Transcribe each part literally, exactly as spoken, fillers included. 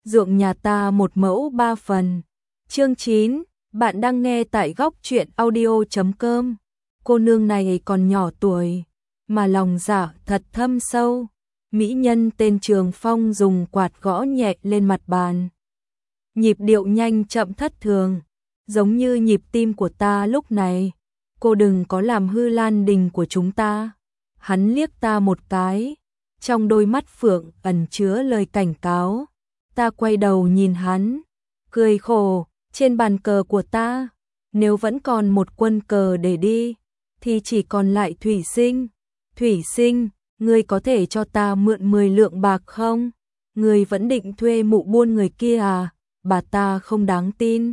ruộng nhà ta một mẫu ba phần. Chương chín, bạn đang nghe tại góc truyện audio chấm com. Cô nương này còn nhỏ tuổi, mà lòng dạ thật thâm sâu. Mỹ nhân tên Trường Phong dùng quạt gõ nhẹ lên mặt bàn. Nhịp điệu nhanh chậm thất thường, giống như nhịp tim của ta lúc này. Cô đừng có làm hư Lan Đình của chúng ta. Hắn liếc ta một cái, trong đôi mắt phượng ẩn chứa lời cảnh cáo. Ta quay đầu nhìn hắn, cười khổ, trên bàn cờ của ta, nếu vẫn còn một quân cờ để đi, thì chỉ còn lại Thủy Sinh. Thủy Sinh, ngươi có thể cho ta mượn mười lượng bạc không? Ngươi vẫn định thuê mụ buôn người kia à? Bà ta không đáng tin.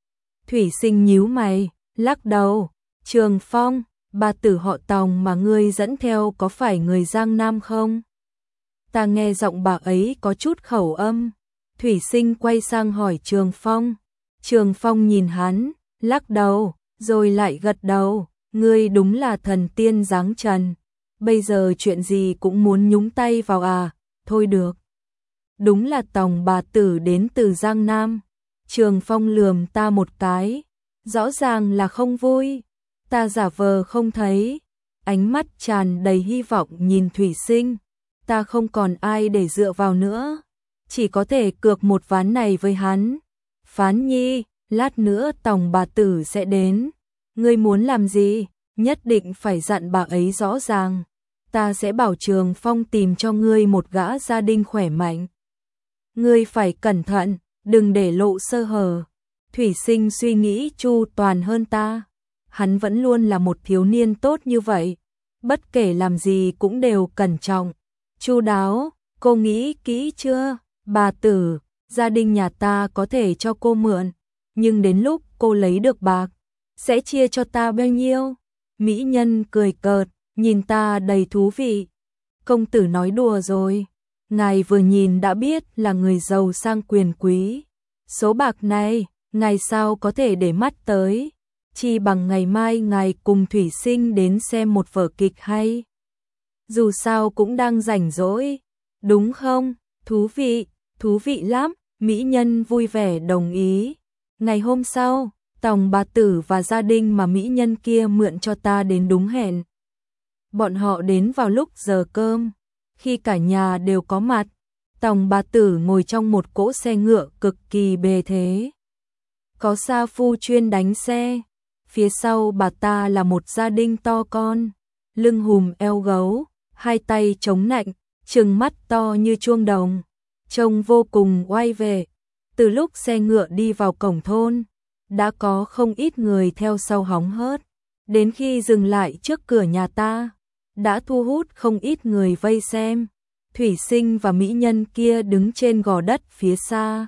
Thủy Sinh nhíu mày, lắc đầu. Trường Phong, bà tử họ Tòng mà ngươi dẫn theo có phải người Giang Nam không? Ta nghe giọng bà ấy có chút khẩu âm. Thủy Sinh quay sang hỏi Trường Phong. Trường Phong nhìn hắn, lắc đầu, rồi lại gật đầu. Ngươi đúng là thần tiên giáng trần. Bây giờ chuyện gì cũng muốn nhúng tay vào à? Thôi được. Đúng là Tòng bà tử đến từ Giang Nam. Trường Phong lườm ta một cái, rõ ràng là không vui. Ta giả vờ không thấy, ánh mắt tràn đầy hy vọng nhìn Thủy Sinh. Ta không còn ai để dựa vào nữa, chỉ có thể cược một ván này với hắn. Phán Nhi, lát nữa Tòng bà tử sẽ đến. Ngươi muốn làm gì? Nhất định phải dặn bà ấy rõ ràng. Ta sẽ bảo Trường Phong tìm cho ngươi một gã gia đình khỏe mạnh. Ngươi phải cẩn thận, đừng để lộ sơ hở. Thủy Sinh suy nghĩ chu toàn hơn ta. Hắn vẫn luôn là một thiếu niên tốt như vậy. Bất kể làm gì cũng đều cẩn trọng, chu đáo. Cô nghĩ kỹ chưa? Bà tử, gia đình nhà ta có thể cho cô mượn, nhưng đến lúc cô lấy được bạc, sẽ chia cho ta bao nhiêu? Mỹ nhân cười cợt, nhìn ta đầy thú vị. Công tử nói đùa rồi. Ngài vừa nhìn đã biết là người giàu sang quyền quý. Số bạc này, ngài sao có thể để mắt tới? Chi bằng ngày mai ngài cùng Thủy Sinh đến xem một vở kịch hay. Dù sao cũng đang rảnh rỗi, đúng không? Thú vị, thú vị lắm. Mỹ nhân vui vẻ đồng ý. Ngày hôm sau, Tòng bà tử và gia đình mà mỹ nhân kia mượn cho ta đến đúng hẹn. Bọn họ đến vào lúc giờ cơm. Khi cả nhà đều có mặt, Tòng bà tử ngồi trong một cỗ xe ngựa cực kỳ bề thế. Có sa phu chuyên đánh xe. Phía sau bà ta là một gia đình to con, lưng hùm eo gấu, hai tay chống nạnh, trừng mắt to như chuông đồng, trông vô cùng oai vệ. Từ lúc xe ngựa đi vào cổng thôn, đã có không ít người theo sau hóng hớt. Đến khi dừng lại trước cửa nhà ta, đã thu hút không ít người vây xem. Thủy Sinh và mỹ nhân kia đứng trên gò đất phía xa.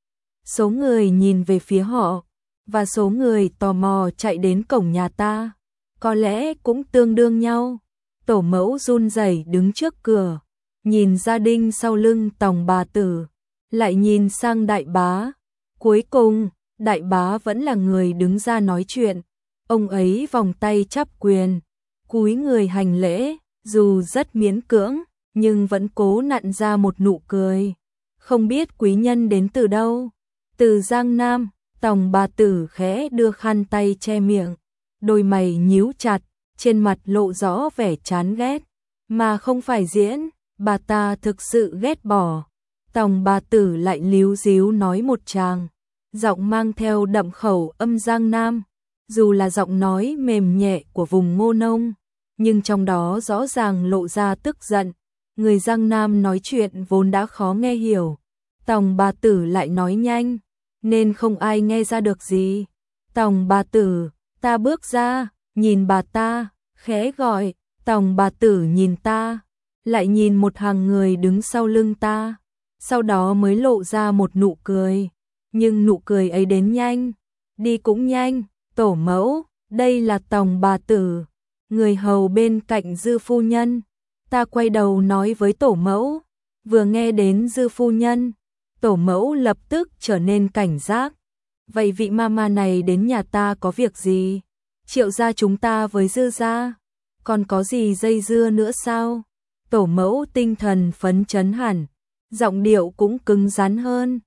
Số người nhìn về phía họ, và số người tò mò chạy đến cổng nhà ta, có lẽ cũng tương đương nhau. Tổ mẫu run rẩy đứng trước cửa, nhìn gia đình sau lưng Tòng bà tử, lại nhìn sang đại bá. Cuối cùng, đại bá vẫn là người đứng ra nói chuyện. Ông ấy vòng tay chắp quyền, cúi người hành lễ, dù rất miễn cưỡng, nhưng vẫn cố nặn ra một nụ cười. Không biết quý nhân đến từ đâu? Từ Giang Nam. Tòng bà tử khẽ đưa khăn tay che miệng, đôi mày nhíu chặt, trên mặt lộ rõ vẻ chán ghét, mà không phải diễn, bà ta thực sự ghét bỏ. Tòng bà tử lại líu díu nói một tràng, giọng mang theo đậm khẩu âm Giang Nam, dù là giọng nói mềm nhẹ của vùng Ngô Nông, nhưng trong đó rõ ràng lộ ra tức giận. Người Giang Nam nói chuyện vốn đã khó nghe hiểu, Tòng bà tử lại nói nhanh, nên không ai nghe ra được gì. Tòng bà tử, ta bước ra, nhìn bà ta, khẽ gọi. Tòng bà tử nhìn ta, lại nhìn một hàng người đứng sau lưng ta, sau đó mới lộ ra một nụ cười. Nhưng nụ cười ấy đến nhanh, đi cũng nhanh. Tổ mẫu, đây là Tòng bà tử, người hầu bên cạnh Dư phu nhân. Ta quay đầu nói với tổ mẫu, vừa nghe đến Dư phu nhân, tổ mẫu lập tức trở nên cảnh giác. Vậy vị mama này đến nhà ta có việc gì? Triệu gia chúng ta với Dư gia, còn có gì dây dưa nữa sao? Tổ mẫu tinh thần phấn chấn hẳn, giọng điệu cũng cứng rắn hơn.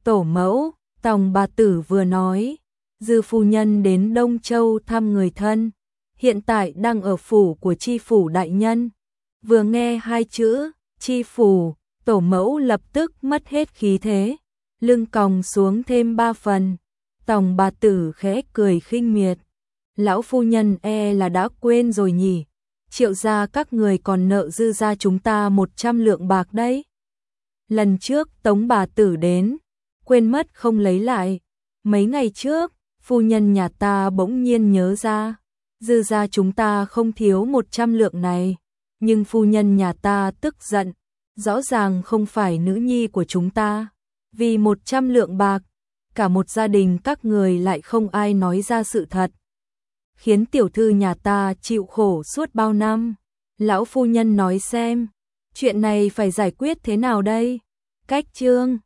tổ mẫu, Tòng bà tử vừa nói, Dư phu nhân đến Đông Châu thăm người thân, hiện tại đang ở phủ của tri phủ đại nhân. Vừa nghe hai chữ, tri phủ, tổ mẫu lập tức mất hết khí thế, lưng còng xuống thêm ba phần. Tòng bà tử khẽ cười khinh miệt. Lão phu nhân e là đã quên rồi nhỉ, Triệu gia các người còn nợ Dư gia chúng ta một trăm lượng bạc đấy. Lần trước Tống bà tử đến, quên mất không lấy lại. Mấy ngày trước, phu nhân nhà ta bỗng nhiên nhớ ra, Dư gia chúng ta không thiếu một trăm lượng này, nhưng phu nhân nhà ta tức giận, rõ ràng không phải nữ nhi của chúng ta. Vì một trăm lượng bạc, cả một gia đình các người lại không ai nói ra sự thật, khiến tiểu thư nhà ta chịu khổ suốt bao năm. Lão phu nhân nói xem, chuyện này phải giải quyết thế nào đây? Cách chương